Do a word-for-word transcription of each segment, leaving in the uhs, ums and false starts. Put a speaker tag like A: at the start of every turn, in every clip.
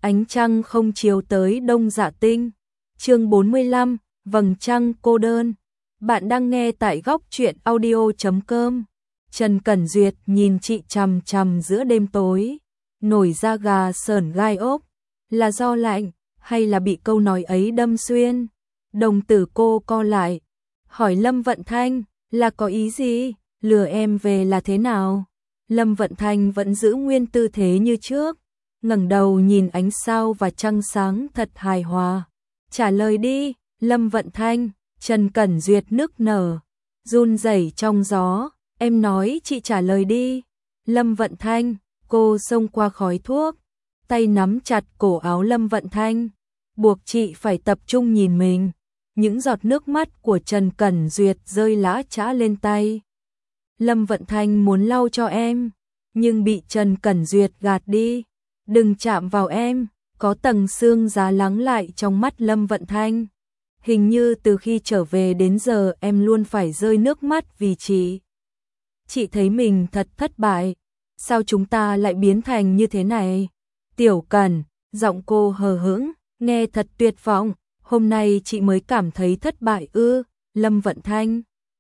A: Ánh trăng không chiếu tới Đông Dạ Tinh. Chương bốn mươi lăm, vầng trăng cô đơn. Bạn đang nghe tại góc truyện audio chấm com. Trần Cẩn Duyệt nhìn chị chằm chằm giữa đêm tối, nổi da gà sởn gai ốc. Là do lạnh, hay là bị câu nói ấy đâm xuyên? Đồng tử cô co lại, hỏi Lâm Vận Thanh, là có ý gì? Lừa em về là thế nào? Lâm Vận Thanh vẫn giữ nguyên tư thế như trước, ngẩng đầu nhìn ánh sao và trăng sáng thật hài hòa. Trả lời đi, Lâm Vận Thanh. Trần Cẩn Duyệt nức nở, run rẩy trong gió. Em nói chị trả lời đi. Lâm Vận Thanh. Cô xông qua khói thuốc, tay nắm chặt cổ áo Lâm Vận Thanh, buộc chị phải tập trung nhìn mình. Những giọt nước mắt của Trần Cẩn Duyệt rơi lã chã lên tay. Lâm Vận Thanh muốn lau cho em, nhưng bị Trần Cẩn Duyệt gạt đi. Đừng chạm vào em. Có tầng sương giá lắng lại trong mắt Lâm Vận Thanh. Hình như từ khi trở về đến giờ em luôn phải rơi nước mắt vì chị. Chị thấy mình thật thất bại. Sao chúng ta lại biến thành như thế này? Tiểu Cẩn, giọng cô hờ hững, nghe thật tuyệt vọng. Hôm nay chị mới cảm thấy thất bại ư? Lâm Vận Thanh.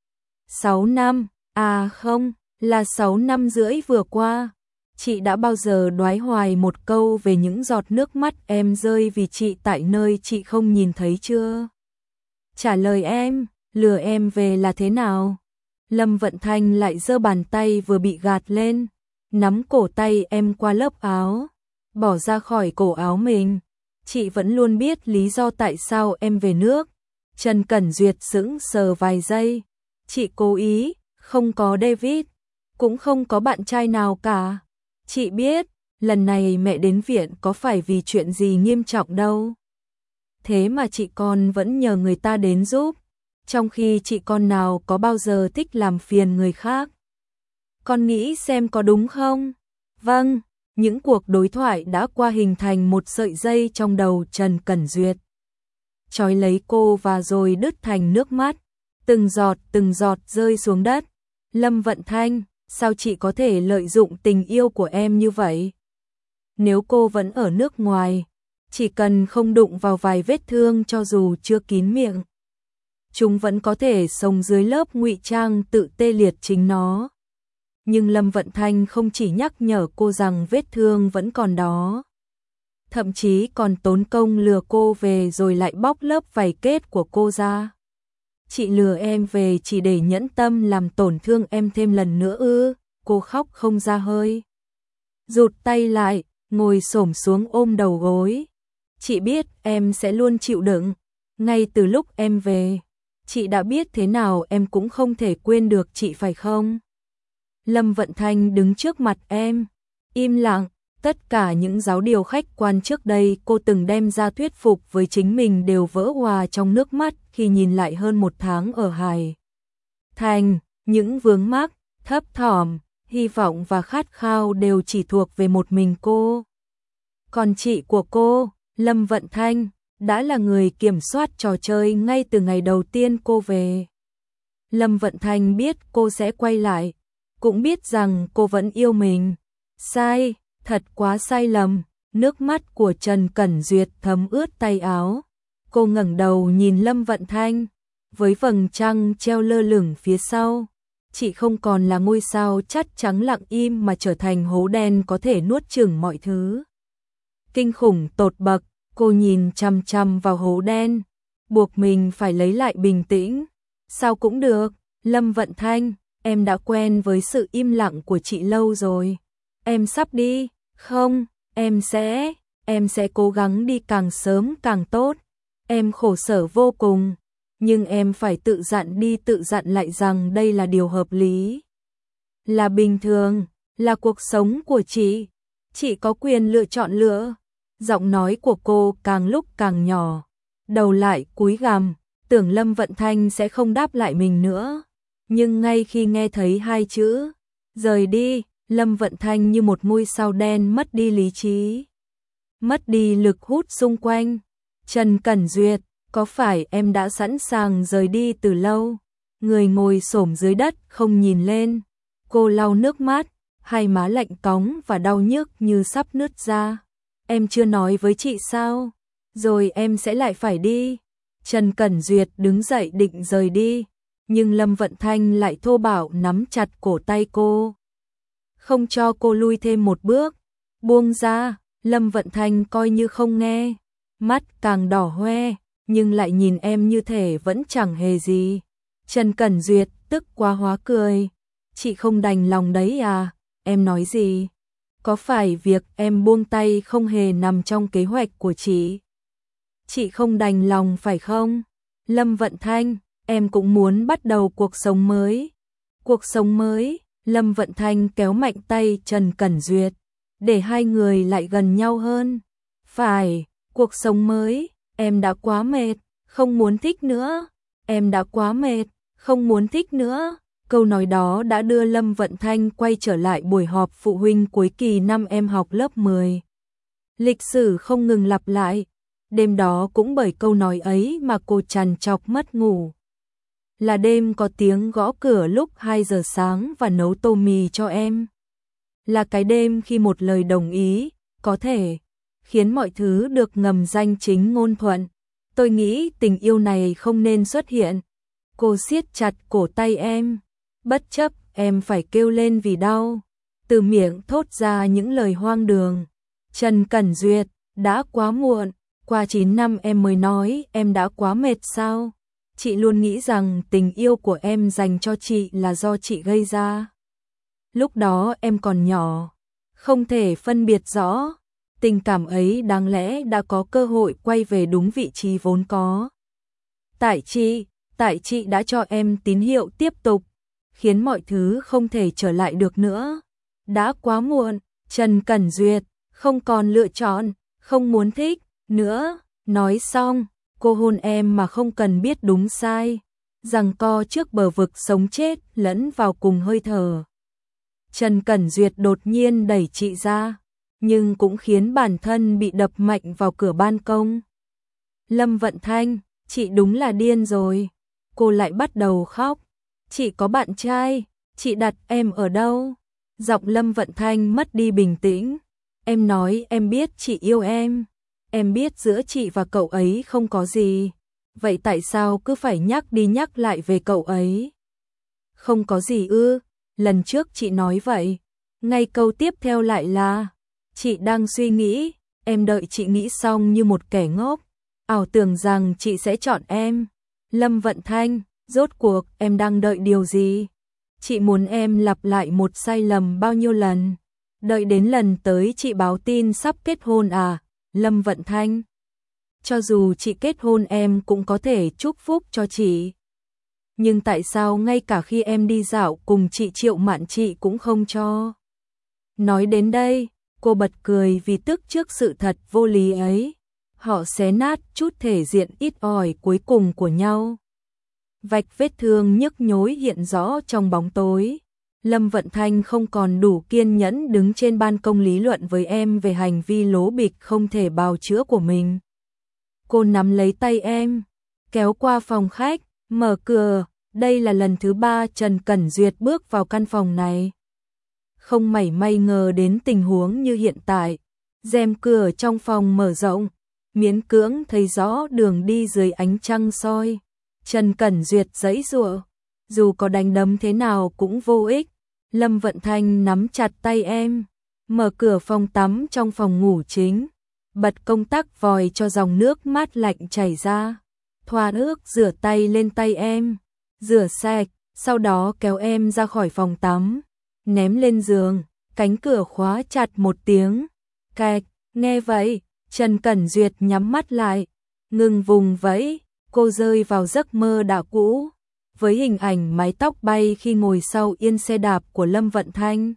A: Sáu năm, à không, là sáu năm rưỡi vừa qua. Chị đã bao giờ đoái hoài một câu về những giọt nước mắt em rơi vì chị tại nơi chị không nhìn thấy chưa? Trả lời em, lừa em về là thế nào? Lâm Vận Thanh lại giơ bàn tay vừa bị gạt lên, nắm cổ tay em qua lớp áo, bỏ ra khỏi cổ áo mình. Chị vẫn luôn biết lý do tại sao em về nước. Trần Cẩn Duyệt sững sờ vài giây. Chị cố ý, không có David, cũng không có bạn trai nào cả. Chị biết, lần này mẹ đến viện có phải vì chuyện gì nghiêm trọng đâu. Thế mà chị con vẫn nhờ người ta đến giúp, trong khi chị con nào có bao giờ thích làm phiền người khác. Con nghĩ xem có đúng không? Vâng, những cuộc đối thoại đã qua hình thành một sợi dây trong đầu Trần Cẩn Duyệt, trói lấy cô và rồi đứt thành nước mắt, từng giọt từng giọt rơi xuống đất. Lâm Vận Thanh, sao chị có thể lợi dụng tình yêu của em như vậy? Nếu cô vẫn ở nước ngoài, chỉ cần không đụng vào vài vết thương cho dù chưa kín miệng, chúng vẫn có thể sống dưới lớp ngụy trang tự tê liệt chính nó. Nhưng Lâm Vận Thanh không chỉ nhắc nhở cô rằng vết thương vẫn còn đó, thậm chí còn tốn công lừa cô về rồi lại bóc lớp vảy kết của cô ra. Chị lừa em về chỉ để nhẫn tâm làm tổn thương em thêm lần nữa ư? Cô khóc không ra hơi, rụt tay lại, ngồi xổm xuống ôm đầu gối. Chị biết em sẽ luôn chịu đựng. Ngay từ lúc em về, chị đã biết thế nào em cũng không thể quên được chị phải không? Lâm Vận Thanh đứng trước mặt em, im lặng. Tất cả những giáo điều khách quan trước đây cô từng đem ra thuyết phục với chính mình đều vỡ hòa trong nước mắt khi nhìn lại hơn một tháng ở Hải Thành. Những vướng mắc, thấp thỏm, hy vọng và khát khao đều chỉ thuộc về một mình cô. Còn chị của cô, Lâm Vận Thanh, đã là người kiểm soát trò chơi ngay từ ngày đầu tiên cô về. Lâm Vận Thanh biết cô sẽ quay lại, cũng biết rằng cô vẫn yêu mình. Sai, thật quá sai lầm. Nước mắt của Trần Cẩn Duyệt thấm ướt tay áo. Cô ngẩng đầu nhìn Lâm Vận Thanh, với vầng trăng treo lơ lửng phía sau. Chị không còn là ngôi sao chắt trắng lặng im mà trở thành hố đen có thể nuốt chửng mọi thứ. Kinh khủng tột bậc, cô nhìn chằm chằm vào hố đen, buộc mình phải lấy lại bình tĩnh. Sao cũng được, Lâm Vận Thanh, em đã quen với sự im lặng của chị lâu rồi. Em sắp đi, không, em sẽ, em sẽ cố gắng đi càng sớm càng tốt. Em khổ sở vô cùng, nhưng em phải tự dặn đi tự dặn lại rằng đây là điều hợp lý, là bình thường, là cuộc sống của chị. Chị có quyền lựa chọn lựa. Giọng nói của cô càng lúc càng nhỏ, đầu lại cúi gằm, tưởng Lâm Vận Thanh sẽ không đáp lại mình nữa. Nhưng ngay khi nghe thấy hai chữ rời đi, Lâm Vận Thanh như một ngôi sao đen mất đi lý trí, mất đi lực hút xung quanh. Trần Cẩn Duyệt, có phải em đã sẵn sàng rời đi từ lâu? Người ngồi xổm dưới đất không nhìn lên. Cô lau nước mắt, hai má lạnh cóng và đau nhức như sắp nứt ra. em chưa nói với chị sao? Rồi em sẽ lại phải đi. Trần Cẩn Duyệt đứng dậy định rời đi, nhưng Lâm Vận Thanh lại thô bạo nắm chặt cổ tay cô, không cho cô lui thêm một bước. Buông ra. Lâm Vận Thanh coi như không nghe, mắt càng đỏ hoe, nhưng lại nhìn em như thể vẫn chẳng hề gì. Trần Cẩn Duyệt tức quá hóa cười. Chị không đành lòng đấy à? Em nói gì? Có phải việc em buông tay không hề nằm trong kế hoạch của chị? Chị không đành lòng phải không? Lâm Vận Thanh, em cũng muốn bắt đầu cuộc sống mới. Cuộc sống mới? Lâm Vận Thanh kéo mạnh tay Trần Cẩn Duyệt, để hai người lại gần nhau hơn. Phải, cuộc sống mới, em đã quá mệt, không muốn thích nữa. Em đã quá mệt, không muốn thích nữa. Câu nói đó đã đưa Lâm Vận Thanh quay trở lại buổi họp phụ huynh cuối kỳ năm em học lớp mười. Lịch sử không ngừng lặp lại. Đêm đó cũng bởi câu nói ấy mà cô trằn trọc mất ngủ. Là đêm có tiếng gõ cửa lúc hai giờ sáng và nấu tô mì cho em. Là cái đêm khi một lời đồng ý có thể khiến mọi thứ được ngầm danh chính ngôn thuận. Tôi nghĩ tình yêu này không nên xuất hiện. Cô siết chặt cổ tay em, bất chấp em phải kêu lên vì đau, từ miệng thốt ra những lời hoang đường. Trần Cẩn Duyệt, đã quá muộn, qua chín năm em mới nói em đã quá mệt sao? Chị luôn nghĩ rằng tình yêu của em dành cho chị là do chị gây ra. Lúc đó em còn nhỏ, không thể phân biệt rõ. Tình cảm ấy đáng lẽ đã có cơ hội quay về đúng vị trí vốn có. Tại chị, tại chị đã cho em tín hiệu tiếp tục, khiến mọi thứ không thể trở lại được nữa. Đã quá muộn, Trần Cẩn Duyệt, không còn lựa chọn, không muốn thích nữa. Nói xong, cô hôn em mà không cần biết đúng sai, giằng co trước bờ vực sống chết lẫn vào cùng hơi thở. Trần Cẩn Duyệt đột nhiên đẩy chị ra, nhưng cũng khiến bản thân bị đập mạnh vào cửa ban công. Lâm Vận Thanh, chị đúng là điên rồi. Cô lại bắt đầu khóc. Chị có bạn trai, chị đặt em ở đâu? Giọng Lâm Vận Thanh mất đi bình tĩnh. Em nói em biết chị yêu em. Em biết giữa chị và cậu ấy không có gì. Vậy tại sao cứ phải nhắc đi nhắc lại về cậu ấy? Không có gì ư? Lần trước chị nói vậy. Ngay câu tiếp theo lại là chị đang suy nghĩ. Em đợi chị nghĩ xong như một kẻ ngốc, ảo tưởng rằng chị sẽ chọn em. Lâm Vận Thanh, rốt cuộc em đang đợi điều gì? Chị muốn em lặp lại một sai lầm bao nhiêu lần? Đợi đến lần tới chị báo tin sắp kết hôn à? Lâm Vận Thanh, cho dù chị kết hôn em cũng có thể chúc phúc cho chị. Nhưng tại sao ngay cả khi em đi dạo cùng chị Triệu Mạn chị cũng không cho? Nói đến đây, cô bật cười vì tức trước sự thật vô lý ấy. Họ xé nát chút thể diện ít ỏi cuối cùng của nhau. Vạch vết thương nhức nhối hiện rõ trong bóng tối. Lâm Vận Thanh không còn đủ kiên nhẫn đứng trên ban công lý luận với em về hành vi lố bịch không thể bào chữa của mình. Cô nắm lấy tay em, kéo qua phòng khách, mở cửa. Đây là lần thứ ba Trần Cẩn Duyệt bước vào căn phòng này. Không mảy may ngờ đến tình huống như hiện tại. Rèm cửa trong phòng mở rộng, miễn cưỡng thấy rõ đường đi dưới ánh trăng soi. Trần Cẩn Duyệt giãy giụa, dù có đánh đấm thế nào cũng vô ích. Lâm Vận Thanh nắm chặt tay em, mở cửa phòng tắm trong phòng ngủ chính, bật công tắc vòi cho dòng nước mát lạnh chảy ra, thoa nước rửa tay lên tay em, rửa sạch, sau đó kéo em ra khỏi phòng tắm, ném lên giường, cánh cửa khóa chặt một tiếng. Cạch, nghe vậy, Trần Cẩn Duyệt nhắm mắt lại, ngừng vùng vẫy, cô rơi vào giấc mơ đã cũ, với hình ảnh mái tóc bay khi ngồi sau yên xe đạp của Lâm Vận Thanh.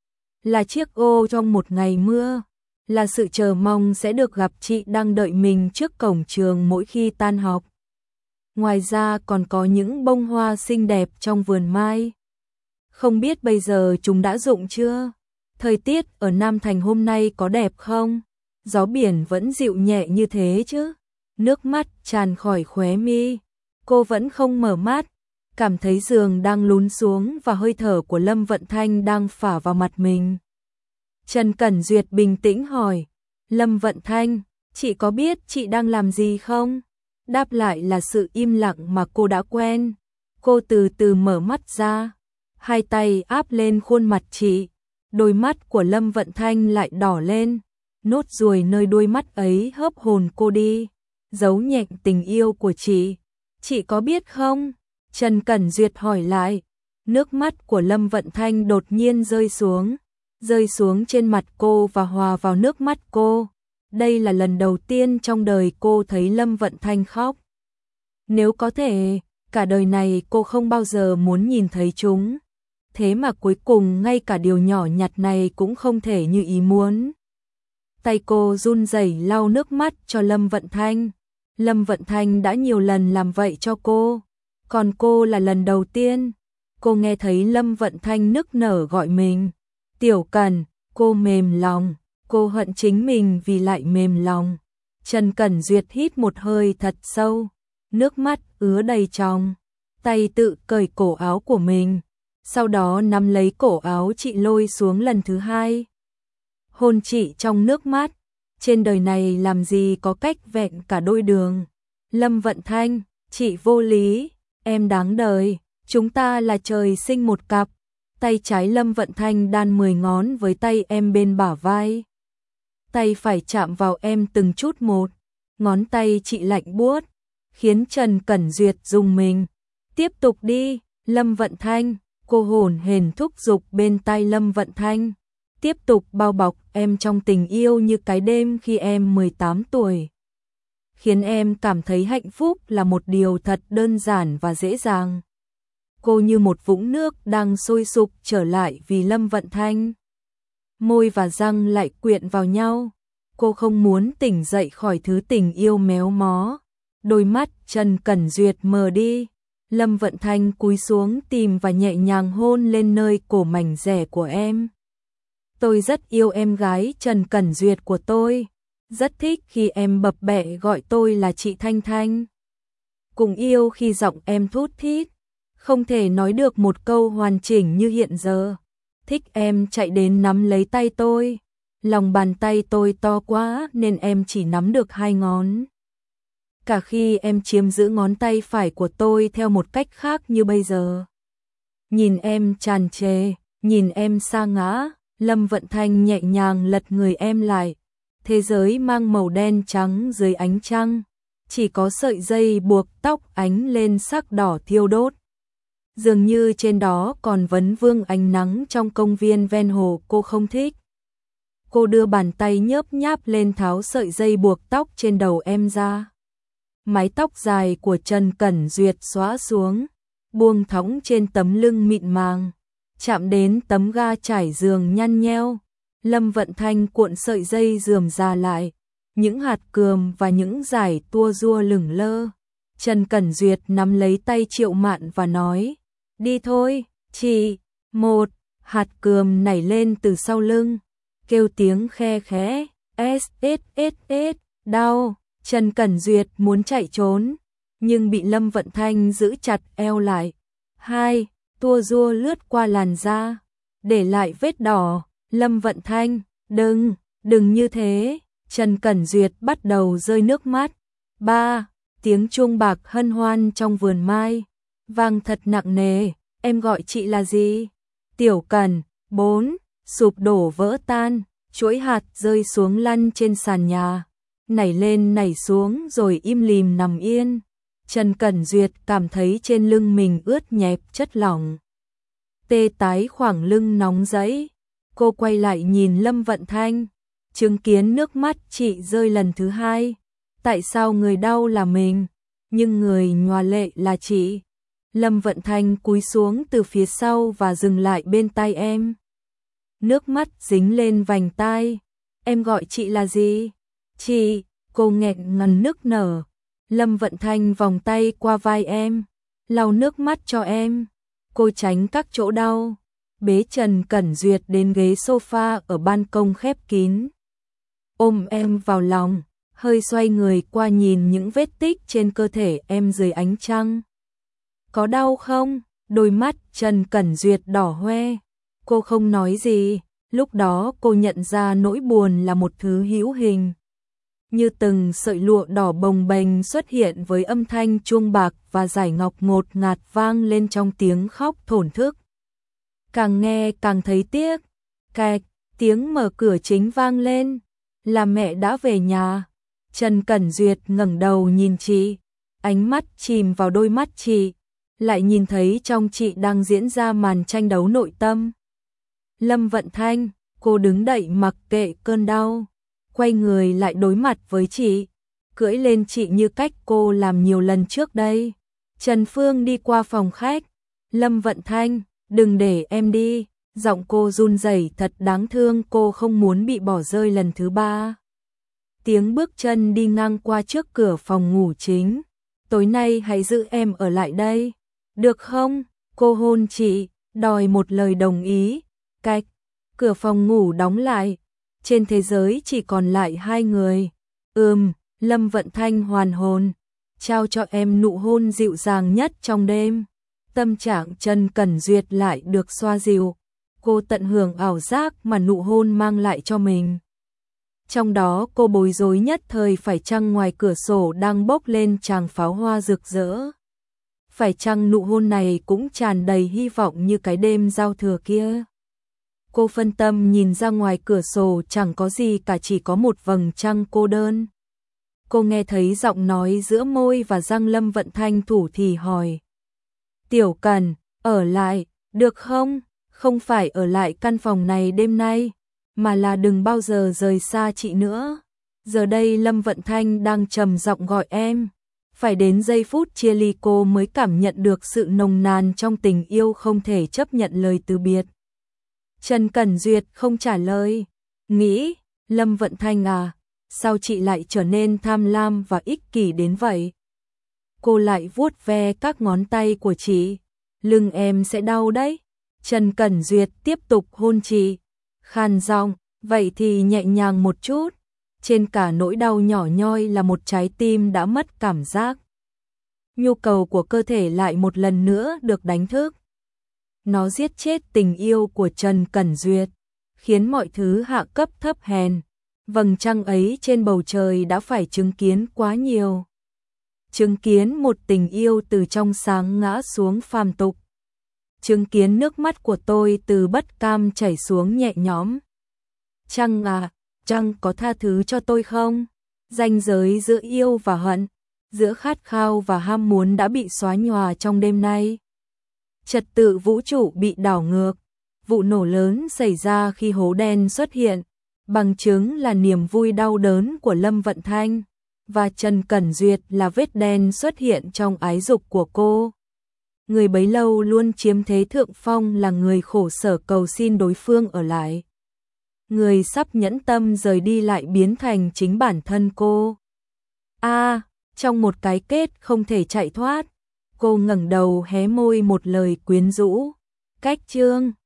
A: Là chiếc ô trong một ngày mưa, là sự chờ mong sẽ được gặp chị đang đợi mình trước cổng trường mỗi khi tan học. Ngoài ra còn có những bông hoa xinh đẹp trong vườn mai. Không biết bây giờ chúng đã rụng chưa? Thời tiết ở Nam Thành hôm nay có đẹp không? Gió biển vẫn dịu nhẹ như thế chứ? Nước mắt tràn khỏi khóe mi. Cô vẫn không mở mắt, cảm thấy giường đang lún xuống và hơi thở của Lâm Vận Thanh đang phả vào mặt mình. Trần Cẩn Duyệt bình tĩnh hỏi, Lâm Vận Thanh, chị có biết chị đang làm gì không? Đáp lại là sự im lặng mà cô đã quen. Cô từ từ mở mắt ra, hai tay áp lên khuôn mặt chị. Đôi mắt của Lâm Vận Thanh lại đỏ lên, nốt ruồi nơi đôi mắt ấy hớp hồn cô đi, giấu nhẹm tình yêu của chị. Chị có biết không? Trần Cẩn Duyệt hỏi lại. Nước mắt của Lâm Vận Thanh đột nhiên rơi xuống, rơi xuống trên mặt cô và hòa vào nước mắt cô. Đây là lần đầu tiên trong đời cô thấy Lâm Vận Thanh khóc. Nếu có thể, cả đời này cô không bao giờ muốn nhìn thấy chúng. Thế mà cuối cùng ngay cả điều nhỏ nhặt này cũng không thể như ý muốn. Tay cô run rẩy lau nước mắt cho Lâm Vận Thanh. Lâm Vận Thanh đã nhiều lần làm vậy cho cô, còn cô là lần đầu tiên. Cô nghe thấy Lâm Vận Thanh nức nở gọi mình. Tiểu Cẩn, cô mềm lòng, cô hận chính mình vì lại mềm lòng. Trần Cẩn Duyệt hít một hơi thật sâu, nước mắt ứa đầy tròng, tay tự cởi cổ áo của mình, sau đó nắm lấy cổ áo chị lôi xuống lần thứ hai. Hôn chị trong nước mắt, trên đời này làm gì có cách vẹn cả đôi đường. Lâm Vận Thanh, chị vô lý, em đáng đời, chúng ta là trời sinh một cặp. Tay trái Lâm Vận Thanh đan mười ngón với tay em bên bả vai. Tay phải chạm vào em từng chút một, ngón tay chị lạnh buốt, khiến Trần Cẩn Duyệt rùng mình. Tiếp tục đi, Lâm Vận Thanh, cô hồn hển thúc giục bên tai Lâm Vận Thanh. Tiếp tục bao bọc em trong tình yêu như cái đêm khi em mười tám tuổi. Khiến em cảm thấy hạnh phúc là một điều thật đơn giản và dễ dàng. Cô như một vũng nước đang sôi sục trở lại vì Lâm Vận Thanh. Môi và răng lại quyện vào nhau. Cô không muốn tỉnh dậy khỏi thứ tình yêu méo mó. Đôi mắt Trần Cẩn Duyệt mờ đi. Lâm Vận Thanh cúi xuống tìm và nhẹ nhàng hôn lên nơi cổ mảnh rẻ của em. Tôi rất yêu em gái Trần Cẩn Duyệt của tôi. Rất thích khi em bập bẹ gọi tôi là chị Thanh Thanh. Cũng yêu khi giọng em thút thít, không thể nói được một câu hoàn chỉnh như hiện giờ. Thích em chạy đến nắm lấy tay tôi. Lòng bàn tay tôi to quá nên em chỉ nắm được hai ngón. Cả khi em chiếm giữ ngón tay phải của tôi theo một cách khác như bây giờ. Nhìn em tràn trề, nhìn em sa ngã, Lâm Vận Thanh nhẹ nhàng lật người em lại. Thế giới mang màu đen trắng dưới ánh trăng, chỉ có sợi dây buộc tóc ánh lên sắc đỏ thiêu đốt. Dường như trên đó còn vấn vương ánh nắng trong công viên ven hồ cô không thích. Cô đưa bàn tay nhớp nháp lên tháo sợi dây buộc tóc trên đầu em ra. Mái tóc dài của Trần Cẩn Duyệt xõa xuống, buông thõng trên tấm lưng mịn màng, chạm đến tấm ga trải giường nhăn nheo. Lâm Vận Thanh cuộn sợi dây rườm rà lại, những hạt cườm và những dải tua rua lửng lơ. Trần Cẩn Duyệt nắm lấy tay Triệu Mạn và nói, đi thôi, chị. Một hạt cườm nảy lên từ sau lưng, kêu tiếng khe khẽ, s s s s, đau. Trần Cẩn Duyệt muốn chạy trốn, nhưng bị Lâm Vận Thanh giữ chặt eo lại. Hai tua rua lướt qua làn da, để lại vết đỏ. Lâm Vận Thanh, đừng, đừng như thế. Trần Cẩn Duyệt bắt đầu rơi nước mắt. Ba tiếng chuông bạc hân hoan trong vườn mai, vang thật nặng nề. Em gọi chị là gì? Tiểu Cẩn. Bốn sụp đổ vỡ tan, chuỗi hạt rơi xuống lăn trên sàn nhà, nảy lên nảy xuống rồi im lìm nằm yên. Trần Cẩn Duyệt cảm thấy trên lưng mình ướt nhẹp chất lỏng, tê tái khoảng lưng nóng rẫy. Cô quay lại nhìn Lâm Vận Thanh, chứng kiến nước mắt chị rơi lần thứ hai. Tại sao người đau là mình, nhưng người nhòa lệ là chị? Lâm Vận Thanh cúi xuống từ phía sau và dừng lại bên tai em. Nước mắt dính lên vành tai. Em gọi chị là gì? Chị, cô nghẹn ngần nức nở. Lâm Vận Thanh vòng tay qua vai em, lau nước mắt cho em. Cô tránh các chỗ đau, bế Trần Cẩn Duyệt đến ghế sofa ở ban công khép kín, ôm em vào lòng, hơi xoay người qua nhìn những vết tích trên cơ thể em dưới ánh trăng. Có đau không? Đôi mắt Trần Cẩn Duyệt đỏ hoe. Cô không nói gì. Lúc đó cô nhận ra nỗi buồn là một thứ hữu hình. Như từng sợi lụa đỏ bồng bềnh xuất hiện với âm thanh chuông bạc và dải ngọc ngột ngạt vang lên trong tiếng khóc thổn thức. Càng nghe càng thấy tiếc. Cạch, tiếng mở cửa chính vang lên. Là mẹ đã về nhà. Trần Cẩn Duyệt ngẩng đầu nhìn chị. Ánh mắt chìm vào đôi mắt chị. Lại nhìn thấy trong chị đang diễn ra màn tranh đấu nội tâm. Lâm Vận Thanh, cô đứng đậy mặc kệ cơn đau. Quay người lại đối mặt với chị. Cưỡi lên chị như cách cô làm nhiều lần trước đây. Trần Phương đi qua phòng khách. Lâm Vận Thanh, đừng để em đi. Giọng cô run rẩy thật đáng thương, cô không muốn bị bỏ rơi lần thứ ba. Tiếng bước chân đi ngang qua trước cửa phòng ngủ chính. Tối nay hãy giữ em ở lại đây. Được không? Cô hôn chị, đòi một lời đồng ý. Cạch, cửa phòng ngủ đóng lại. Trên thế giới chỉ còn lại hai người. Ừm, Lâm Vận Thanh hoàn hồn. Trao cho em nụ hôn dịu dàng nhất trong đêm. Tâm trạng Trần Cẩn Duyệt lại được xoa dịu. Cô tận hưởng ảo giác mà nụ hôn mang lại cho mình. Trong đó cô bối rối nhất thời phải chăng ngoài cửa sổ đang bốc lên tràng pháo hoa rực rỡ. Phải chăng nụ hôn này cũng tràn đầy hy vọng như cái đêm giao thừa kia. Cô phân tâm nhìn ra ngoài cửa sổ chẳng có gì cả, chỉ có một vầng trăng cô đơn. Cô nghe thấy giọng nói giữa môi và răng Lâm Vận Thanh thủ thì hỏi. Tiểu Cẩn, ở lại, được không? Không phải ở lại căn phòng này đêm nay, mà là đừng bao giờ rời xa chị nữa. Giờ đây Lâm Vận Thanh đang trầm giọng gọi em. Phải đến giây phút chia ly cô mới cảm nhận được sự nồng nàn trong tình yêu, không thể chấp nhận lời từ biệt. Trần Cẩn Duyệt không trả lời. Nghĩ, Lâm Vận Thanh à, sao chị lại trở nên tham lam và ích kỷ đến vậy? Cô lại vuốt ve các ngón tay của chị. Lưng em sẽ đau đấy. Trần Cẩn Duyệt tiếp tục hôn chị. Khàn giọng, vậy thì nhẹ nhàng một chút. Trên cả nỗi đau nhỏ nhoi là một trái tim đã mất cảm giác. Nhu cầu của cơ thể lại một lần nữa được đánh thức. Nó giết chết tình yêu của Trần Cẩn Duyệt, khiến mọi thứ hạ cấp thấp hèn. Vầng trăng ấy trên bầu trời đã phải chứng kiến quá nhiều. Chứng kiến một tình yêu từ trong sáng ngã xuống phàm tục. Chứng kiến nước mắt của tôi từ bất cam chảy xuống nhẹ nhõm. Trăng à, Trăng có tha thứ cho tôi không? Ranh giới giữa yêu và hận, giữa khát khao và ham muốn đã bị xóa nhòa trong đêm nay. Trật tự vũ trụ bị đảo ngược. Vụ nổ lớn xảy ra khi hố đen xuất hiện, bằng chứng là niềm vui đau đớn của Lâm Vận Thanh, và Trần Cẩn Duyệt là vết đen xuất hiện trong ái dục của cô. Người bấy lâu luôn chiếm thế thượng phong là người khổ sở cầu xin đối phương ở lại. Người sắp nhẫn tâm rời đi lại biến thành chính bản thân cô. A, à, trong một cái kết không thể chạy thoát, cô ngẩng đầu hé môi một lời quyến rũ. Cách chương